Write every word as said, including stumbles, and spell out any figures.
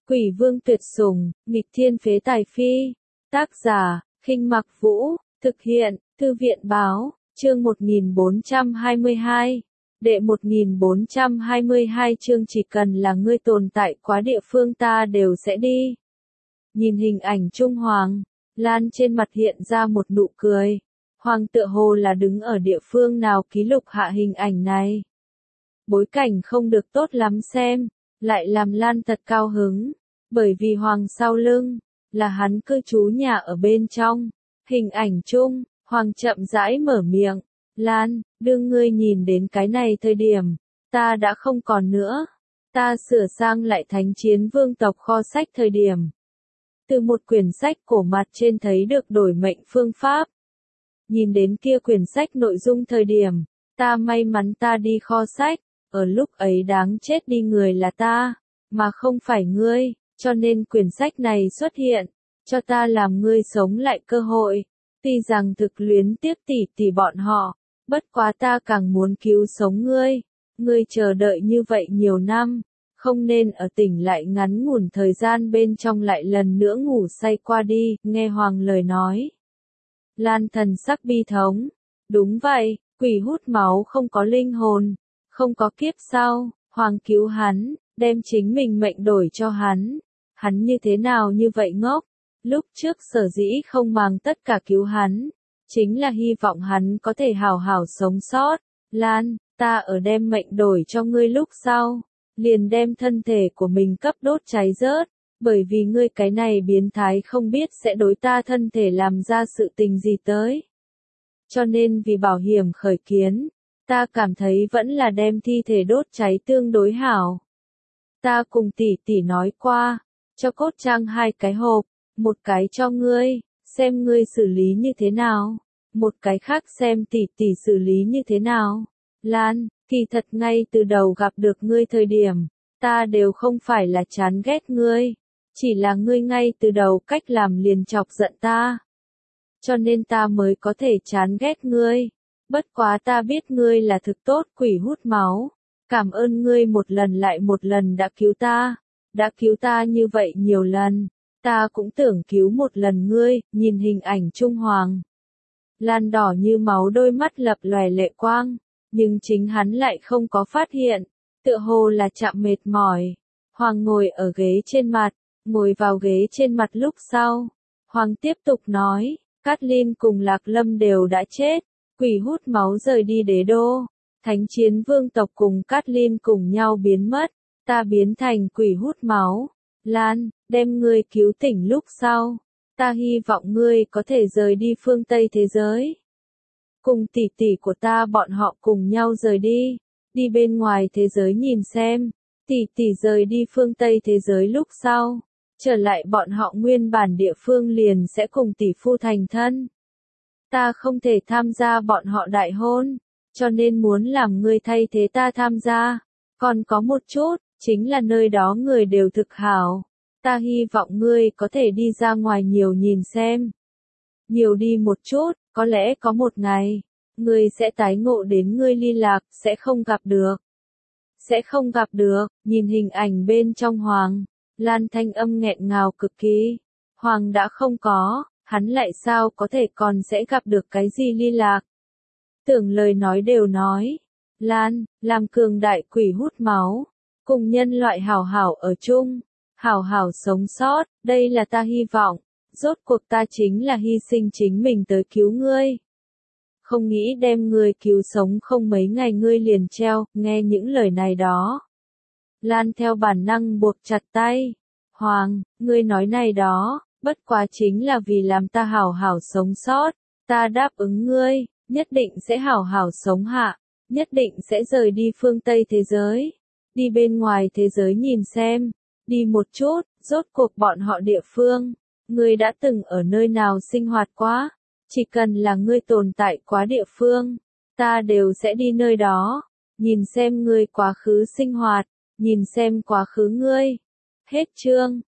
Quỷ vương tuyệt sủng, nghịch thiên phế tài phi. Tác giả, Khinh Mặc Vũ, thực hiện, Thư viện báo, chương một nghìn bốn trăm hai mươi hai. Đệ một nghìn bốn trăm hai mươi hai chương chỉ cần là ngươi tồn tại quá địa phương ta đều sẽ đi. Nhìn hình ảnh Trung Hoàng, Lan trên mặt hiện ra một nụ cười. Hoàng tựa hồ là đứng ở địa phương nào ký lục hạ hình ảnh này. Bối cảnh không được tốt lắm xem, lại làm Lan thật cao hứng, bởi vì Hoàng sau lưng, là hắn cư trú nhà ở bên trong. Hình ảnh chung, Hoàng chậm rãi mở miệng, Lan, đương ngươi nhìn đến cái này thời điểm, ta đã không còn nữa. Ta sửa sang lại thánh chiến vương tộc kho sách thời điểm. Từ một quyển sách cổ mặt trên thấy được đổi mệnh phương pháp. Nhìn đến kia quyển sách nội dung thời điểm, ta may mắn ta đi kho sách, ở lúc ấy đáng chết đi người là ta, mà không phải ngươi, cho nên quyển sách này xuất hiện, cho ta làm ngươi sống lại cơ hội. Tuy rằng thực luyến tiếc tỉ tỉ bọn họ, bất quá ta càng muốn cứu sống ngươi. Ngươi chờ đợi như vậy nhiều năm, không nên ở tỉnh lại ngắn ngủn thời gian bên trong lại lần nữa ngủ say qua đi, nghe Hoàng lời nói. Lan thần sắc bi thống, đúng vậy, quỷ hút máu không có linh hồn, không có kiếp sau, Hoàng cứu hắn, đem chính mình mệnh đổi cho hắn. Hắn như thế nào như vậy ngốc, lúc trước sở dĩ không mang tất cả cứu hắn, chính là hy vọng hắn có thể hào hào sống sót. Lan, ta ở đem mệnh đổi cho ngươi lúc sau, liền đem thân thể của mình cấp đốt cháy rớt, bởi vì ngươi cái này biến thái không biết sẽ đối ta thân thể làm ra sự tình gì tới. Cho nên vì bảo hiểm khởi kiến, ta cảm thấy vẫn là đem thi thể đốt cháy tương đối hảo. Ta cùng tỷ tỷ nói qua, cho cốt trang hai cái hộp, một cái cho ngươi, xem ngươi xử lý như thế nào, một cái khác xem tỷ tỷ xử lý như thế nào. Lan, kỳ thật ngay từ đầu gặp được ngươi thời điểm, ta đều không phải là chán ghét ngươi, chỉ là ngươi ngay từ đầu cách làm liền chọc giận ta. Cho nên ta mới có thể chán ghét ngươi. Bất quá ta biết ngươi là thực tốt quỷ hút máu. Cảm ơn ngươi một lần lại một lần đã cứu ta. Đã cứu ta như vậy nhiều lần. Ta cũng tưởng cứu một lần ngươi, nhìn hình ảnh Trung Hoàng. Lan đỏ như máu đôi mắt lập lòe lệ quang. Nhưng chính hắn lại không có phát hiện. Tựa hồ là chạm mệt mỏi. Hoàng ngồi ở ghế trên mặt. Ngồi vào ghế trên mặt lúc sau. Hoàng tiếp tục nói. Cát Linh cùng Lạc Lâm đều đã chết. Quỷ hút máu rời đi đế đô. Thánh chiến vương tộc cùng Cát Linh cùng nhau biến mất. Ta biến thành quỷ hút máu. Lan, đem ngươi cứu tỉnh lúc sau. Ta hy vọng ngươi có thể rời đi phương Tây thế giới. Cùng tỷ tỷ của ta bọn họ cùng nhau rời đi. Đi bên ngoài thế giới nhìn xem. Tỷ tỷ rời đi phương Tây thế giới lúc sau. Trở lại bọn họ nguyên bản địa phương liền sẽ cùng tỷ phu thành thân. Ta không thể tham gia bọn họ đại hôn, cho nên muốn làm ngươi thay thế ta tham gia. Còn có một chút, chính là nơi đó người đều thực hảo. Ta hy vọng ngươi có thể đi ra ngoài nhiều nhìn xem. Nhiều đi một chút, có lẽ có một ngày, ngươi sẽ tái ngộ đến ngươi ly lạc, sẽ không gặp được. Sẽ không gặp được, nhìn hình ảnh bên trong Hoàng. Lan thanh âm nghẹn ngào cực kỳ. Hoàng đã không có, hắn lại sao có thể còn sẽ gặp được cái gì ly lạc. Tưởng lời nói đều nói. Lan, làm cường đại quỷ hút máu. Cùng nhân loại hảo hảo ở chung. Hảo hảo sống sót, đây là ta hy vọng. Rốt cuộc ta chính là hy sinh chính mình tới cứu ngươi. Không nghĩ đem ngươi cứu sống không mấy ngày ngươi liền treo, nghe những lời này đó. Lan theo bản năng buộc chặt tay. Hoàng, ngươi nói này đó, bất quá chính là vì làm ta hảo hảo sống sót. Ta đáp ứng ngươi, nhất định sẽ hảo hảo sống hạ. Nhất định sẽ rời đi phương Tây thế giới. Đi bên ngoài thế giới nhìn xem. Đi một chút, rốt cuộc bọn họ địa phương. Ngươi đã từng ở nơi nào sinh hoạt quá. Chỉ cần là ngươi tồn tại quá địa phương. Ta đều sẽ đi nơi đó. Nhìn xem ngươi quá khứ sinh hoạt. Nhìn xem quá khứ ngươi. Hết chương.